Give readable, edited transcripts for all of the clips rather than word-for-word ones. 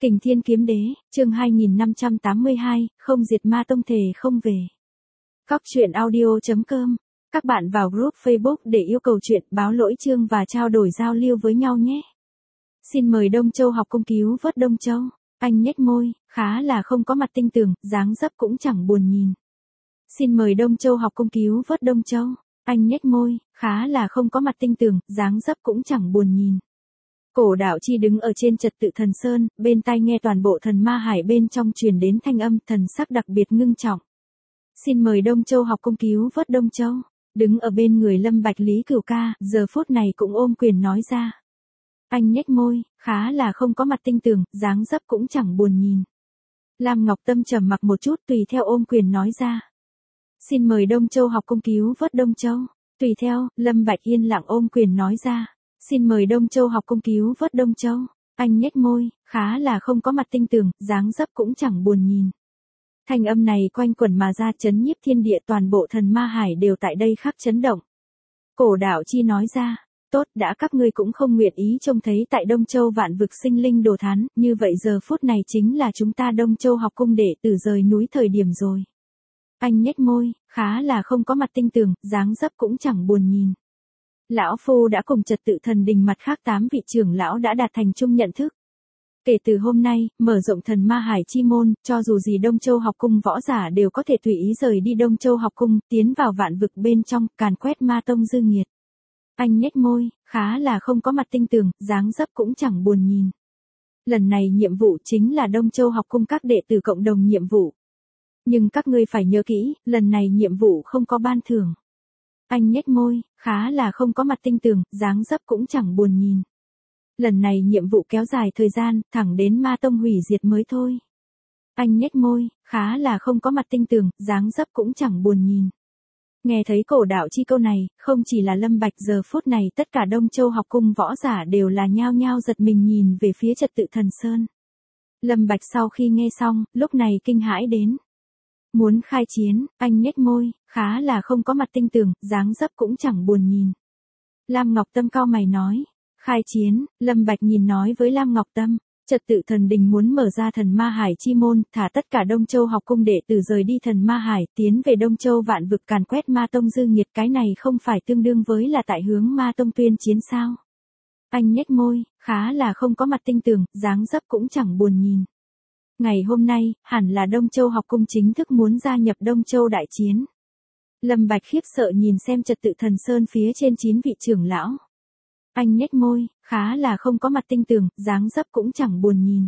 Kình Thiên Kiếm Đế, chương 2582, không diệt ma tông thề không về. Cóc truyện audio.com. Các bạn vào group Facebook để yêu cầu chuyện, báo lỗi chương và trao đổi giao lưu với nhau nhé. Xin mời Đông Châu học cung cứu vớt Đông Châu. Anh nhếch môi, khá là không có mặt tinh tường, dáng dấp cũng chẳng buồn nhìn. Xin mời Đông Châu học cung cứu vớt Đông Châu. Anh nhếch môi, khá là không có mặt tinh tường, dáng dấp cũng chẳng buồn nhìn. Cổ Đạo Chi đứng ở trên trật tự thần sơn, bên tai nghe toàn bộ thần ma hải bên trong truyền đến thanh âm, thần sắc đặc biệt ngưng trọng. Xin mời Đông Châu học cung cứu vớt Đông Châu. Đứng ở bên người Lâm Bạch Lý Cửu Ca, giờ phút này cũng ôm quyền nói ra. Anh nhếch môi, khá là không có mặt tinh tường, dáng dấp cũng chẳng buồn nhìn. Lam Ngọc Tâm trầm mặc một chút, tùy theo ôm quyền nói ra. Xin mời Đông Châu học cung cứu vớt Đông Châu. Tùy theo, Lâm Bạch yên lặng ôm quyền nói ra. Xin mời Đông Châu học cung cứu vớt Đông Châu. Anh nhếch môi, khá là không có mặt tinh tường, dáng dấp cũng chẳng buồn nhìn. Thanh âm này quanh quẩn mà ra, chấn nhiếp thiên địa, toàn bộ thần ma hải đều tại đây khắc chấn động. Cổ Đạo Chi nói ra, tốt, đã các ngươi cũng không nguyện ý trông thấy tại Đông Châu vạn vực sinh linh đồ thán, như vậy giờ phút này chính là chúng ta Đông Châu học cung đệ tử rời núi thời điểm rồi. Anh nhếch môi, khá là không có mặt tinh tường, dáng dấp cũng chẳng buồn nhìn. Lão Phu đã cùng trật tự thần đình mặt khác 8 vị trưởng lão đã đạt thành chung nhận thức. Kể từ hôm nay, mở rộng thần ma hải chi môn, cho dù gì Đông Châu học cung võ giả đều có thể tùy ý rời đi Đông Châu học cung, tiến vào vạn vực bên trong, càn quét ma tông dư nghiệt. Anh nhếch môi, khá là không có mặt tinh tường, dáng dấp cũng chẳng buồn nhìn. Lần này nhiệm vụ chính là Đông Châu học cung các đệ tử cộng đồng nhiệm vụ. Nhưng các ngươi phải nhớ kỹ, lần này nhiệm vụ không có ban thưởng. Anh nhếch môi, khá là không có mặt tinh tường, dáng dấp cũng chẳng buồn nhìn. Lần này nhiệm vụ kéo dài thời gian, thẳng đến ma tông hủy diệt mới thôi. Anh nhếch môi, khá là không có mặt tinh tường, dáng dấp cũng chẳng buồn nhìn. Nghe thấy Cổ Đạo Chi câu này, không chỉ là Lâm Bạch, giờ phút này tất cả Đông Châu học cung võ giả đều là nhao nhao giật mình nhìn về phía trật tự thần sơn. Lâm Bạch sau khi nghe xong, lúc này kinh hãi đến. Muốn khai chiến, anh nhếch môi, khá là không có mặt tinh tường, dáng dấp cũng chẳng buồn nhìn. Lam Ngọc Tâm cau mày nói. Khai chiến, Lâm Bạch nhìn nói với Lam Ngọc Tâm. Trật tự thần đình muốn mở ra thần ma hải chi môn, thả tất cả Đông Châu học cung đệ tử rời đi thần ma hải, tiến về Đông Châu vạn vực càn quét ma tông dư nghiệt, cái này không phải tương đương với là tại hướng ma tông tuyên chiến sao? Anh nhếch môi, khá là không có mặt tinh tường, dáng dấp cũng chẳng buồn nhìn. Ngày hôm nay, hẳn là Đông Châu học cung chính thức muốn gia nhập Đông Châu đại chiến. Lâm Bạch khiếp sợ nhìn xem trật tự thần sơn phía trên 9 vị trưởng lão. Anh nhếch môi, khá là không có mặt tinh tường, dáng dấp cũng chẳng buồn nhìn.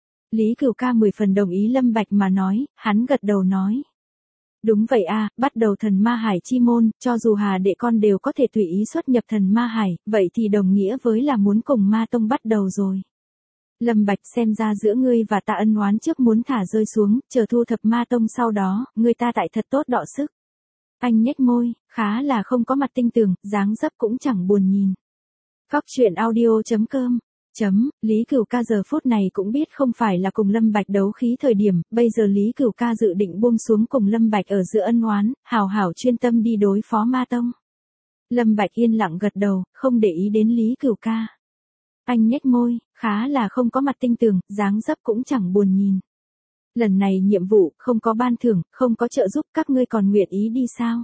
Lý Cửu Ca 10 phần đồng ý Lâm Bạch mà nói, hắn gật đầu nói. Đúng vậy a, bắt đầu thần ma hải chi môn, cho dù Hà đệ con đều có thể tùy ý xuất nhập thần ma hải, vậy thì đồng nghĩa với là muốn cùng ma tông bắt đầu rồi. Lâm Bạch, xem ra giữa ngươi và ta ân oán trước muốn thả rơi xuống, chờ thu thập ma tông sau đó, ngươi ta tại thật tốt đọ sức. Anh nhếch môi, khá là không có mặt tinh tường, dáng dấp cũng chẳng buồn nhìn. Cóc truyện audio.com. Lý Cửu Ca giờ phút này cũng biết không phải là cùng Lâm Bạch đấu khí thời điểm, bây giờ Lý Cửu Ca dự định buông xuống cùng Lâm Bạch ở giữa ân oán, hào hảo chuyên tâm đi đối phó ma tông. Lâm Bạch yên lặng gật đầu, không để ý đến Lý Cửu Ca. Anh nhếch môi, khá là không có mặt tinh tường, dáng dấp cũng chẳng buồn nhìn. Lần này nhiệm vụ, không có ban thưởng, không có trợ giúp, các ngươi còn nguyện ý đi sao?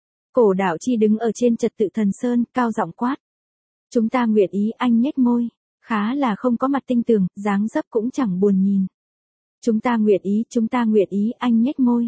Cổ Đạo Chi đứng ở trên trật tự thần sơn, cao giọng quát. Chúng ta nguyện ý, anh nhếch môi, khá là không có mặt tinh tường, dáng dấp cũng chẳng buồn nhìn. Chúng ta nguyện ý, anh nhếch môi.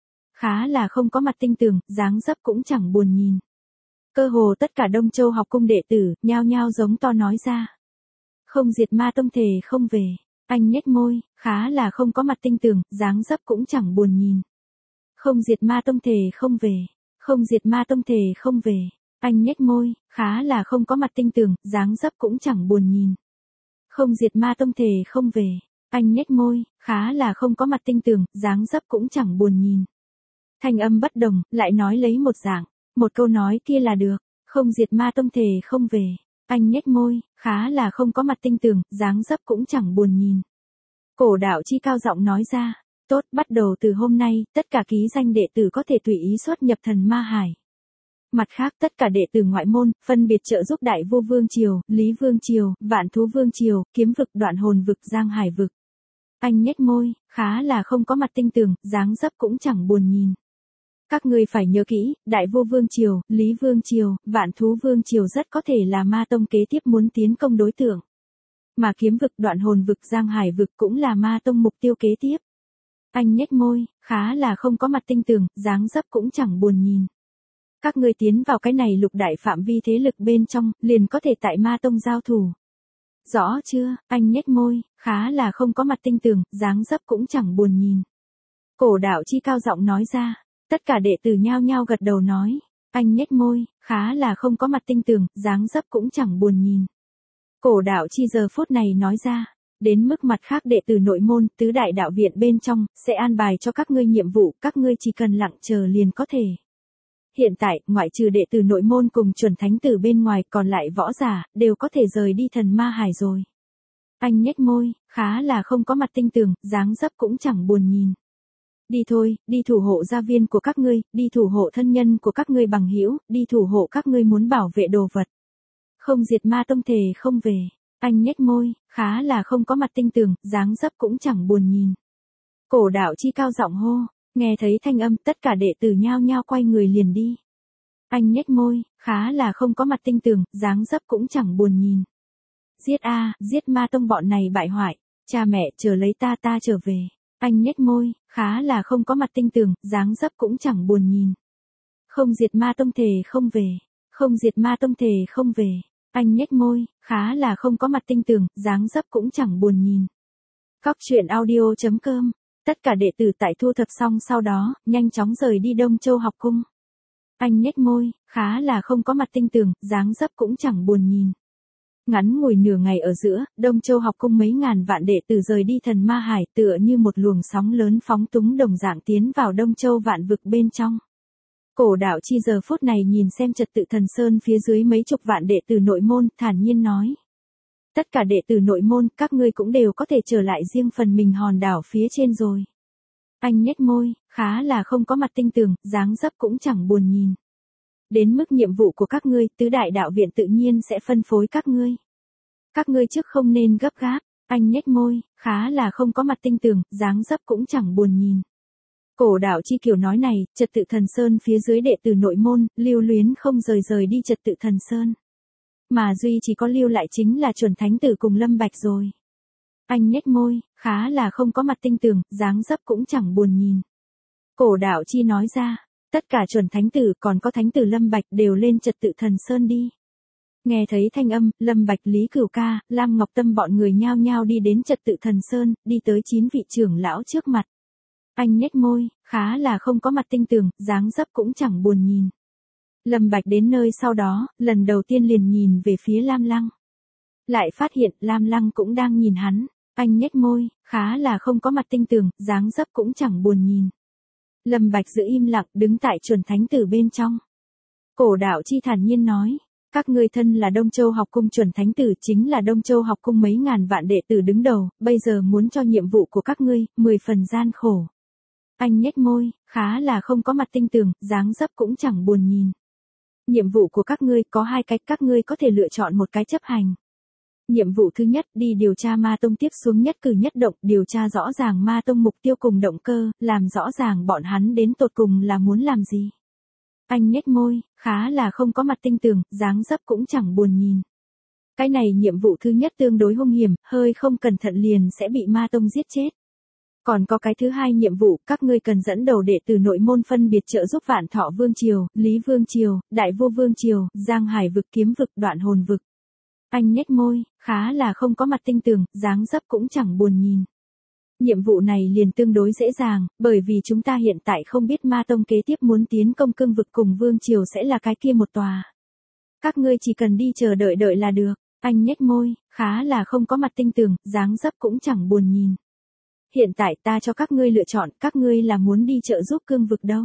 Khá là không có mặt tinh tường, dáng dấp cũng chẳng buồn nhìn. Cơ hồ tất cả Đông Châu học cung đệ tử, nhao nhao giống to nói ra. Không diệt ma tông thề không về. Anh nhếch môi, khá là không có mặt tinh tường, dáng dấp cũng chẳng buồn nhìn. Không diệt ma tông thề không về. Không diệt ma tông thề không về. Anh nhếch môi, khá là không có mặt tinh tường, dáng dấp cũng chẳng buồn nhìn. Không diệt ma tông thề không về. Anh nhếch môi, khá là không có mặt tinh tường, dáng dấp cũng chẳng buồn nhìn. Thanh âm bất đồng, lại nói lấy một dạng. Một câu nói kia là được. Không diệt ma tông thề không về. Anh nhếch môi, khá là không có mặt tinh tường, dáng dấp cũng chẳng buồn nhìn. Cổ Đạo Chi cao giọng nói ra. Tốt, bắt đầu từ hôm nay, tất cả ký danh đệ tử có thể tùy ý xuất nhập thần ma hải. Mặt khác tất cả đệ tử ngoại môn, phân biệt trợ giúp Đại Vô Vương Triều, Lý Vương Triều, Vạn Thú Vương Triều, Kiếm Vực, Đoạn Hồn Vực, Giang Hải Vực. Anh nhếch môi, khá là không có mặt tinh tường, dáng dấp cũng chẳng buồn nhìn. Các ngươi phải nhớ kỹ, Đại Vô Vương Triều, Lý Vương Triều, Vạn Thú Vương Triều rất có thể là ma tông kế tiếp muốn tiến công đối tượng. Mà Kiếm vực, Đoạn Hồn vực, Giang Hải vực cũng là ma tông mục tiêu kế tiếp. Anh nhếch môi, khá là không có mặt tinh tường, dáng dấp cũng chẳng buồn nhìn. Các ngươi tiến vào cái này lục đại phạm vi thế lực bên trong, liền có thể tại ma tông giao thủ. Rõ chưa? Anh nhếch môi, khá là không có mặt tinh tường, dáng dấp cũng chẳng buồn nhìn. Cổ đạo chi cao giọng nói ra. Tất cả đệ tử nhao nhao gật đầu nói. Anh nhếch môi, khá là không có mặt tinh tường, dáng dấp cũng chẳng buồn nhìn. Cổ đạo chi giờ phút này nói ra. Đến mức mặt khác đệ tử nội môn, tứ đại đạo viện bên trong, sẽ an bài cho các ngươi nhiệm vụ, các ngươi chỉ cần lặng chờ liền có thể. Hiện tại, ngoại trừ đệ tử nội môn cùng chuẩn thánh tử bên ngoài, còn lại võ giả, đều có thể rời đi thần ma hải rồi. Anh nhếch môi, khá là không có mặt tinh tường, dáng dấp cũng chẳng buồn nhìn. Đi thôi, đi thủ hộ gia viên của các ngươi, đi thủ hộ thân nhân của các ngươi bằng hữu, đi thủ hộ các ngươi muốn bảo vệ đồ vật. Không diệt ma tông thề không về. Anh nhếch môi, khá là không có mặt tinh tường, dáng dấp cũng chẳng buồn nhìn. Cổ đạo chi cao giọng hô, nghe thấy thanh âm, tất cả đệ tử nhao nhao quay người liền đi. Anh nhếch môi, khá là không có mặt tinh tường, dáng dấp cũng chẳng buồn nhìn. Giết a, giết ma tông bọn này bại hoại, cha mẹ chờ lấy ta trở về. Anh nhếch môi, khá là không có mặt tinh tường, dáng dấp cũng chẳng buồn nhìn. Không diệt ma tông thề không về. Không diệt ma tông thề không về. Anh nhếch môi, khá là không có mặt tinh tường, dáng dấp cũng chẳng buồn nhìn. Cóc truyện audio.com. Tất cả đệ tử tại thu thập xong sau đó, nhanh chóng rời đi Đông Châu học cung. Anh nhếch môi, khá là không có mặt tinh tường, dáng dấp cũng chẳng buồn nhìn. Ngắn ngủi nửa ngày ở giữa, Đông Châu học cung mấy ngàn vạn đệ tử rời đi thần ma hải, tựa như một luồng sóng lớn phóng túng đồng dạng tiến vào Đông Châu vạn vực bên trong. Cổ đạo chi giờ phút này nhìn xem trật tự thần sơn phía dưới mấy chục vạn đệ tử nội môn, thản nhiên nói. Tất cả đệ tử nội môn, các ngươi cũng đều có thể trở lại riêng phần mình hòn đảo phía trên rồi. Anh nhếch môi, khá là không có mặt tinh tường, dáng dấp cũng chẳng buồn nhìn. Đến mức nhiệm vụ của các ngươi, tứ đại đạo viện tự nhiên sẽ phân phối các ngươi. Các ngươi trước không nên gấp gáp. Anh nhếch môi, khá là không có mặt tinh tường, dáng dấp cũng chẳng buồn nhìn. Cổ đạo chi kiểu nói này, trật tự thần sơn phía dưới đệ tử nội môn, lưu luyến không rời đi trật tự thần sơn. Mà duy chỉ có lưu lại chính là chuẩn thánh tử cùng Lâm Bạch rồi. Anh nhếch môi, khá là không có mặt tinh tường, dáng dấp cũng chẳng buồn nhìn. Cổ đạo chi nói ra, tất cả chuẩn thánh tử còn có thánh tử Lâm Bạch đều lên trật tự thần sơn đi. Nghe thấy thanh âm, Lâm Bạch, Lý Cửu Ca, Lam Ngọc Tâm bọn người nhao nhao đi đến trật tự thần sơn, đi tới 9 vị trưởng lão trước mặt. Anh nhếch môi, khá là không có mặt tinh tường, dáng dấp cũng chẳng buồn nhìn. Lâm Bạch đến nơi sau đó, lần đầu tiên liền nhìn về phía Lam Lăng. Lại phát hiện Lam Lăng cũng đang nhìn hắn. Anh nhếch môi, khá là không có mặt tinh tường, dáng dấp cũng chẳng buồn nhìn. Lâm Bạch giữ im lặng, đứng tại chuẩn thánh tử bên trong. Cổ đạo chi thản nhiên nói. Các ngươi thân là Đông Châu học cung chuẩn thánh tử, chính là Đông Châu học cung mấy ngàn vạn đệ tử đứng đầu, bây giờ muốn cho nhiệm vụ của các ngươi, 10 phần gian khổ. Anh nhếch môi, khá là không có mặt tinh tường, dáng dấp cũng chẳng buồn nhìn. Nhiệm vụ của các ngươi có 2 cách, các ngươi có thể lựa chọn một cái chấp hành. Nhiệm vụ thứ nhất, đi điều tra ma tông tiếp xuống nhất cử nhất động, điều tra rõ ràng ma tông mục tiêu cùng động cơ, làm rõ ràng bọn hắn đến tột cùng là muốn làm gì. Anh nhếch môi, khá là không có mặt tinh tường, dáng dấp cũng chẳng buồn nhìn. Cái này nhiệm vụ thứ nhất tương đối hung hiểm, hơi không cẩn thận liền sẽ bị ma tông giết chết. Còn có cái thứ hai nhiệm vụ, các ngươi cần dẫn đầu đệ tử nội môn phân biệt trợ giúp Vạn Thọ Vương Triều, Lý Vương Triều, Đại Vô Vương Triều, Giang Hải vực, Kiếm vực, Đoạn Hồn vực. Anh nhếch môi, khá là không có mặt tinh tường, dáng dấp cũng chẳng buồn nhìn. Nhiệm vụ này liền tương đối dễ dàng, bởi vì chúng ta hiện tại không biết ma tông kế tiếp muốn tiến công Cương vực cùng Vương Triều sẽ là cái kia một tòa. Các ngươi chỉ cần đi chờ đợi là được. Anh nhếch môi, khá là không có mặt tinh tường, dáng dấp cũng chẳng buồn nhìn. Hiện tại ta cho các ngươi lựa chọn, các ngươi là muốn đi trợ giúp Cương vực đâu?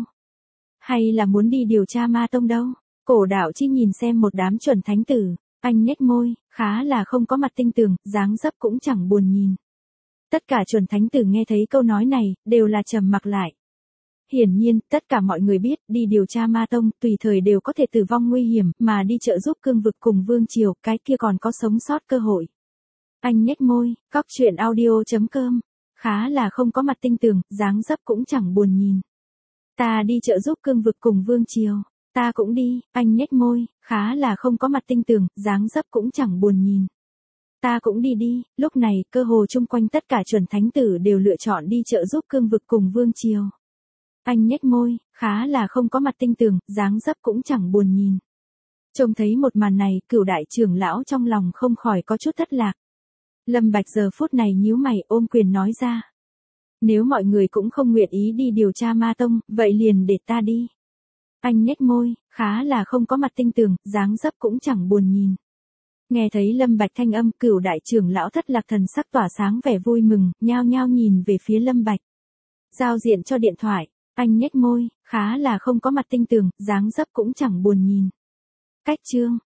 Hay là muốn đi điều tra ma tông đâu? Cổ đạo chi nhìn xem một đám chuẩn thánh tử, anh nhếch môi, khá là không có mặt tinh tường, dáng dấp cũng chẳng buồn nhìn. Tất cả chuẩn thánh tử nghe thấy câu nói này, đều là trầm mặc lại. Hiển nhiên, tất cả mọi người biết, đi điều tra ma tông, tùy thời đều có thể tử vong nguy hiểm, mà đi trợ giúp Cương vực cùng Vương Triều, cái kia còn có sống sót cơ hội. Anh nhếch môi, cóc truyện audio.com khá là không có mặt tinh tường, dáng dấp cũng chẳng buồn nhìn. Ta đi trợ giúp cương vực cùng vương triều. Ta cũng đi, anh nhếch môi, khá là không có mặt tinh tường, dáng dấp cũng chẳng buồn nhìn. Ta cũng đi, lúc này cơ hồ chung quanh tất cả chuẩn thánh tử đều lựa chọn đi trợ giúp cương vực cùng vương triều. Anh nhếch môi, khá là không có mặt tinh tường, dáng dấp cũng chẳng buồn nhìn. Trông thấy một màn này, Cửu đại trưởng lão trong lòng không khỏi có chút thất lạc. Lâm Bạch giờ phút này nhíu mày ôm quyền nói ra. Nếu mọi người cũng không nguyện ý đi điều tra ma tông, vậy liền để ta đi. Anh nhếch môi, khá là không có mặt tinh tường, dáng dấp cũng chẳng buồn nhìn. Nghe thấy Lâm Bạch thanh âm, Cửu đại trưởng lão thất lạc thần sắc tỏa sáng vẻ vui mừng, nhao nhao nhìn về phía Lâm Bạch. Giao diện cho điện thoại, anh nhếch môi, khá là không có mặt tinh tường, dáng dấp cũng chẳng buồn nhìn. Cách chương